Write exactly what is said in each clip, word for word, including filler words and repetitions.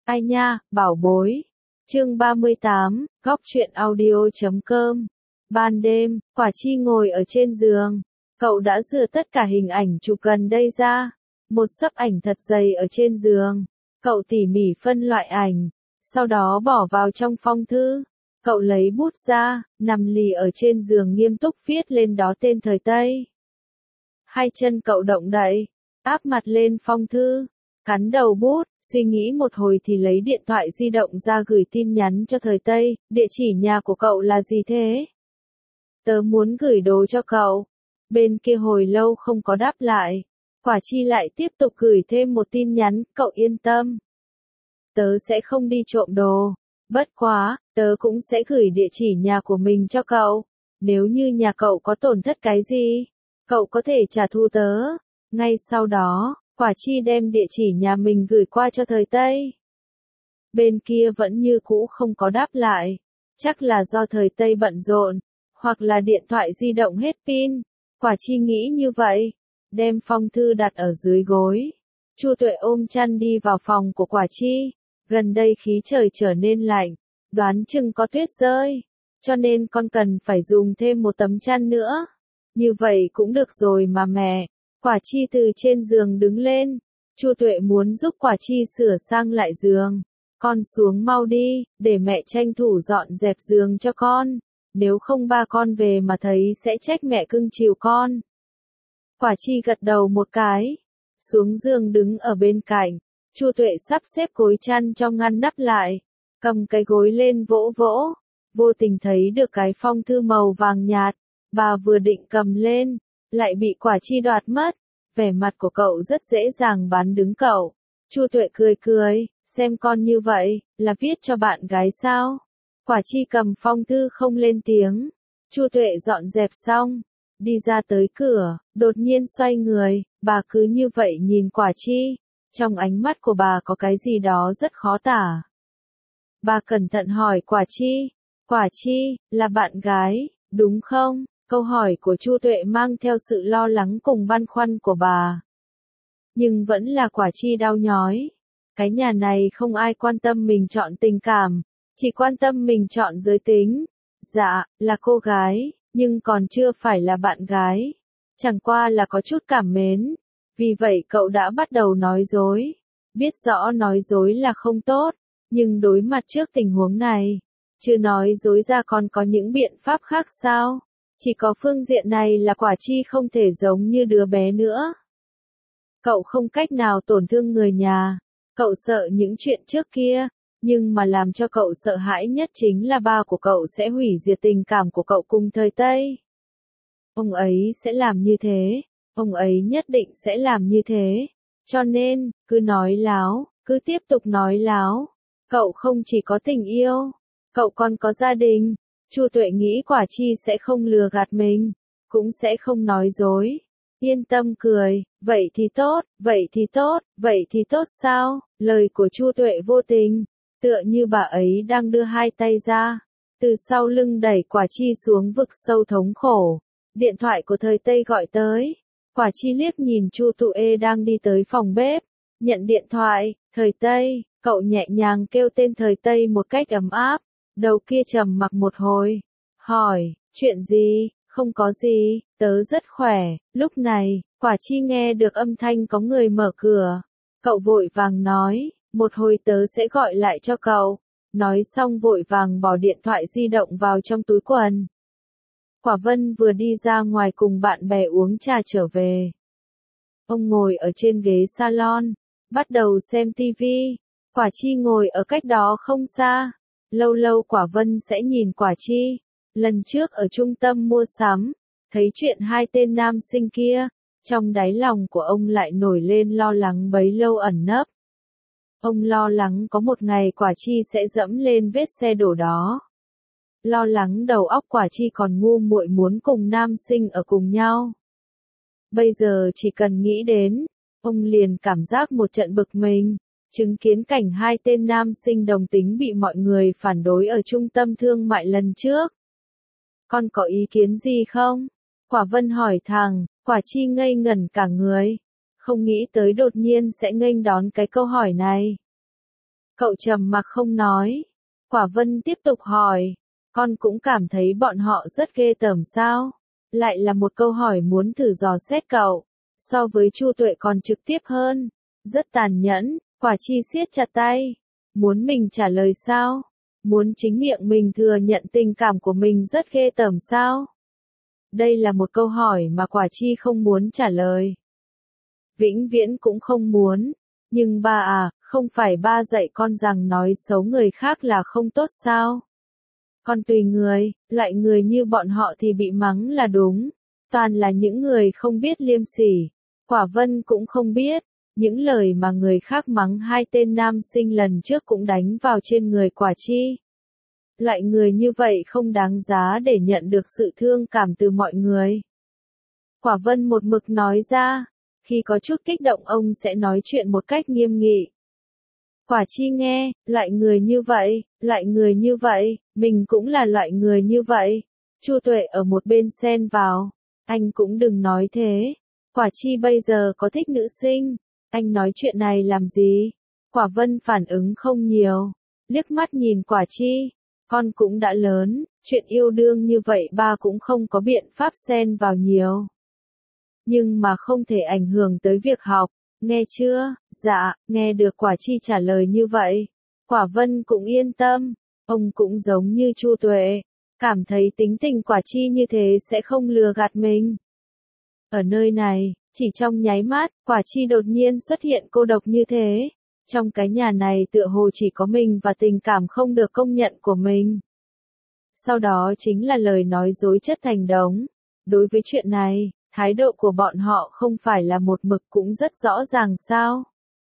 Ai nha, bảo bối. Chương ba mươi tám, góc truyện audio.com. Ban đêm, Quả Chi ngồi ở trên giường. Cậu đã rửa tất cả hình ảnh chụp gần đây ra. Một xấp ảnh thật dày ở trên giường. Cậu tỉ mỉ phân loại ảnh. Sau đó bỏ vào trong phong thư. Cậu lấy bút ra, nằm lì ở trên giường nghiêm túc viết lên đó tên thời Tây. Hai chân cậu động đậy, áp mặt lên phong thư. Cắn đầu bút, suy nghĩ một hồi thì lấy điện thoại di động ra gửi tin nhắn cho thời Tây, địa chỉ nhà của cậu là gì thế? Tớ muốn gửi đồ cho cậu. Bên kia hồi lâu không có đáp lại. Quả Chi lại tiếp tục gửi thêm một tin nhắn, cậu yên tâm. Tớ sẽ không đi trộm đồ. Bất quá, tớ cũng sẽ gửi địa chỉ nhà của mình cho cậu. Nếu như nhà cậu có tổn thất cái gì, cậu có thể trả thù tớ. Ngay sau đó, Quả Chi đem địa chỉ nhà mình gửi qua cho thời Tây. Bên kia vẫn như cũ không có đáp lại. Chắc là do thời Tây bận rộn, hoặc là điện thoại di động hết pin. Quả Chi nghĩ như vậy, đem phong thư đặt ở dưới gối. Chu Tuệ ôm chăn đi vào phòng của Quả Chi. Gần đây khí trời trở nên lạnh, đoán chừng có tuyết rơi, cho nên con cần phải dùng thêm một tấm chăn nữa. Như vậy cũng được rồi mà mẹ. Quả Chi từ trên giường đứng lên. Chu Tuệ muốn giúp Quả Chi sửa sang lại giường. Con xuống mau đi, để mẹ tranh thủ dọn dẹp giường cho con. Nếu không ba con về mà thấy sẽ trách mẹ cưng chiều con. Quả Chi gật đầu một cái. Xuống giường đứng ở bên cạnh. Chu Tuệ sắp xếp gối chăn cho ngăn nắp lại. Cầm cái gối lên vỗ vỗ. Vô tình thấy được cái phong thư màu vàng nhạt. Bà vừa định cầm lên, lại bị Quả Chi đoạt mất. Vẻ mặt của cậu rất dễ dàng bán đứng cậu. Chu Tuệ cười cười, xem con như vậy, là viết cho bạn gái sao? Quả Chi cầm phong thư không lên tiếng. Chu Tuệ dọn dẹp xong, đi ra tới cửa, đột nhiên xoay người, bà cứ như vậy nhìn Quả Chi. Trong ánh mắt của bà có cái gì đó rất khó tả. Bà cẩn thận hỏi Quả Chi, Quả Chi, là bạn gái, đúng không? Câu hỏi của Chu Tuệ mang theo sự lo lắng cùng băn khoăn của bà. Nhưng vẫn là Quả Chi đau nhói. Cái nhà này không ai quan tâm mình chọn tình cảm, chỉ quan tâm mình chọn giới tính. Dạ, là cô gái, nhưng còn chưa phải là bạn gái. Chẳng qua là có chút cảm mến. Vì vậy cậu đã bắt đầu nói dối. Biết rõ nói dối là không tốt, nhưng đối mặt trước tình huống này, chưa nói dối ra còn có những biện pháp khác sao? Chỉ có phương diện này là Quả Chi không thể giống như đứa bé nữa. Cậu không cách nào tổn thương người nhà. Cậu sợ những chuyện trước kia, nhưng mà làm cho cậu sợ hãi nhất chính là ba của cậu sẽ hủy diệt tình cảm của cậu cùng thời Tây. Ông ấy sẽ làm như thế. Ông ấy nhất định sẽ làm như thế. Cho nên, cứ nói láo, cứ tiếp tục nói láo. Cậu không chỉ có tình yêu, cậu còn có gia đình. Chu Tuệ nghĩ Quả Chi sẽ không lừa gạt mình, cũng sẽ không nói dối. Yên tâm cười, vậy thì tốt, vậy thì tốt, vậy thì tốt sao? Lời của Chu Tuệ vô tình, tựa như bà ấy đang đưa hai tay ra, từ sau lưng đẩy Quả Chi xuống vực sâu thống khổ. Điện thoại của thời Tây gọi tới. Quả Chi liếc nhìn Chu Tuệ đang đi tới phòng bếp, nhận điện thoại, thời Tây, cậu nhẹ nhàng kêu tên thời Tây một cách ấm áp, đầu kia trầm mặc một hồi, hỏi, chuyện gì, không có gì, tớ rất khỏe. Lúc này, Quả Chi nghe được âm thanh có người mở cửa, cậu vội vàng nói, một hồi tớ sẽ gọi lại cho cậu, nói xong vội vàng bỏ điện thoại di động vào trong túi quần. Quả Vân vừa đi ra ngoài cùng bạn bè uống trà trở về. Ông ngồi ở trên ghế salon, bắt đầu xem tivi. Quả Chi ngồi ở cách đó không xa. Lâu lâu Quả Vân sẽ nhìn Quả Chi. Lần trước ở trung tâm mua sắm, thấy chuyện hai tên nam sinh kia, trong đáy lòng của ông lại nổi lên lo lắng bấy lâu ẩn nấp. Ông lo lắng có một ngày Quả Chi sẽ dẫm lên vết xe đổ đó. Lo lắng đầu óc Quả Chi còn ngu muội muốn cùng nam sinh ở cùng nhau. Bây giờ chỉ cần nghĩ đến, ông liền cảm giác một trận bực mình, chứng kiến cảnh hai tên nam sinh đồng tính bị mọi người phản đối ở trung tâm thương mại lần trước. Con có ý kiến gì không? Quả Vân hỏi thẳng. Quả Chi ngây ngẩn cả người, không nghĩ tới đột nhiên sẽ nghênh đón cái câu hỏi này. Cậu trầm mặc không nói. Quả Vân tiếp tục hỏi. Con cũng cảm thấy bọn họ rất ghê tởm sao? Lại là một câu hỏi muốn thử dò xét cậu. So với Chu Tuệ còn trực tiếp hơn. Rất tàn nhẫn. Quả Chi siết chặt tay. Muốn mình trả lời sao? Muốn chính miệng mình thừa nhận tình cảm của mình rất ghê tởm sao? Đây là một câu hỏi mà Quả Chi không muốn trả lời. Vĩnh viễn cũng không muốn. Nhưng ba à, không phải ba dạy con rằng nói xấu người khác là không tốt sao? Con tùy người, loại người như bọn họ thì bị mắng là đúng. Toàn là những người không biết liêm sỉ. Quả Vân cũng không biết. Những lời mà người khác mắng hai tên nam sinh lần trước cũng đánh vào trên người Quả Chi. Loại người như vậy không đáng giá để nhận được sự thương cảm từ mọi người. Quả Vân một mực nói ra. Khi có chút kích động ông sẽ nói chuyện một cách nghiêm nghị. Quả Chi nghe, loại người như vậy, loại người như vậy, mình cũng là loại người như vậy. Chu Tuệ ở một bên xen vào. Anh cũng đừng nói thế. Quả Chi bây giờ có thích nữ sinh. Anh nói chuyện này làm gì? Quả Vân phản ứng không nhiều. Liếc mắt nhìn Quả Chi. Con cũng đã lớn, chuyện yêu đương như vậy ba cũng không có biện pháp xen vào nhiều. Nhưng mà không thể ảnh hưởng tới việc học, nghe chưa? Dạ, nghe được Quả Chi trả lời như vậy. Quả Vân cũng yên tâm, ông cũng giống như Chu Tuệ, cảm thấy tính tình Quả Chi như thế sẽ không lừa gạt mình. Ở nơi này, chỉ trong nháy mắt, Quả Chi đột nhiên xuất hiện cô độc như thế. Trong cái nhà này tựa hồ chỉ có mình và tình cảm không được công nhận của mình. Sau đó chính là lời nói dối chất thành đống. Đối với chuyện này, thái độ của bọn họ không phải là một mực cũng rất rõ ràng sao.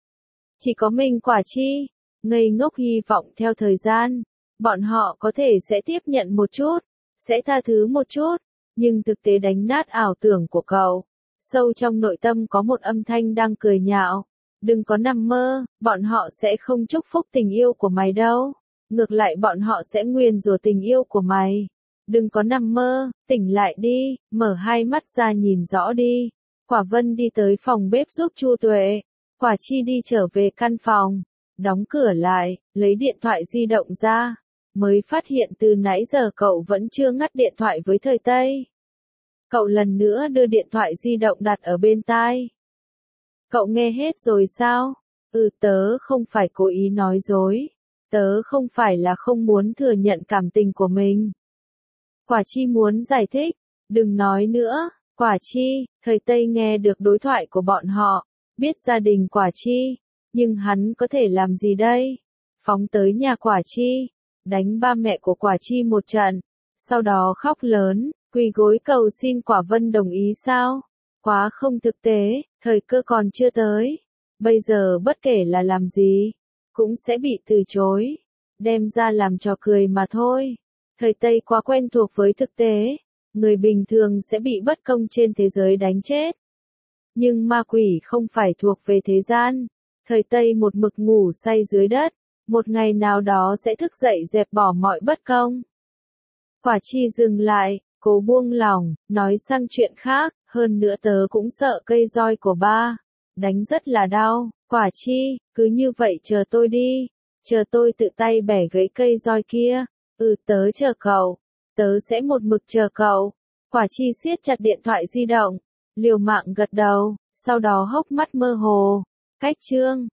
Chỉ có mình Quả Chi, ngây ngốc hy vọng theo thời gian, bọn họ có thể sẽ tiếp nhận một chút, sẽ tha thứ một chút, nhưng thực tế đánh nát ảo tưởng của cậu. Sâu trong nội tâm có một âm thanh đang cười nhạo. Đừng có nằm mơ, bọn họ sẽ không chúc phúc tình yêu của mày đâu. Ngược lại bọn họ sẽ nguyền rủa tình yêu của mày. Đừng có nằm mơ, tỉnh lại đi, mở hai mắt ra nhìn rõ đi. Quả Vân đi tới phòng bếp giúp Chu Tuệ. Quả Chi đi trở về căn phòng, đóng cửa lại, lấy điện thoại di động ra. Mới phát hiện từ nãy giờ cậu vẫn chưa ngắt điện thoại với Thời Tây. Cậu lần nữa đưa điện thoại di động đặt ở bên tai. Cậu nghe hết rồi sao? Ừ, tớ không phải cố ý nói dối. Tớ không phải là không muốn thừa nhận cảm tình của mình. Quả Chi muốn giải thích. Đừng nói nữa. Quả Chi, Thời Tây nghe được đối thoại của bọn họ. Biết gia đình Quả Chi. Nhưng hắn có thể làm gì đây? Phóng tới nhà Quả Chi. Đánh ba mẹ của Quả Chi một trận. Sau đó khóc lớn, quỳ gối cầu xin Quả Vân đồng ý sao? Quá không thực tế, thời cơ còn chưa tới. Bây giờ bất kể là làm gì, cũng sẽ bị từ chối. Đem ra làm trò cười mà thôi. Thời Tây quá quen thuộc với thực tế. Người bình thường sẽ bị bất công trên thế giới đánh chết. Nhưng ma quỷ không phải thuộc về thế gian. Thời Tây một mực ngủ say dưới đất. Một ngày nào đó sẽ thức dậy dẹp bỏ mọi bất công. Quả Chi dừng lại, cố buông lỏng, nói sang chuyện khác. Hơn nữa tớ cũng sợ cây roi của ba. Đánh rất là đau. Quả Chi, cứ như vậy chờ tôi đi. Chờ tôi tự tay bẻ gãy cây roi kia. Ừ, tớ chờ cậu. Tớ sẽ một mực chờ cậu. Quả Chi siết chặt điện thoại di động. Liều mạng gật đầu. Sau đó hốc mắt mơ hồ. Cách chương.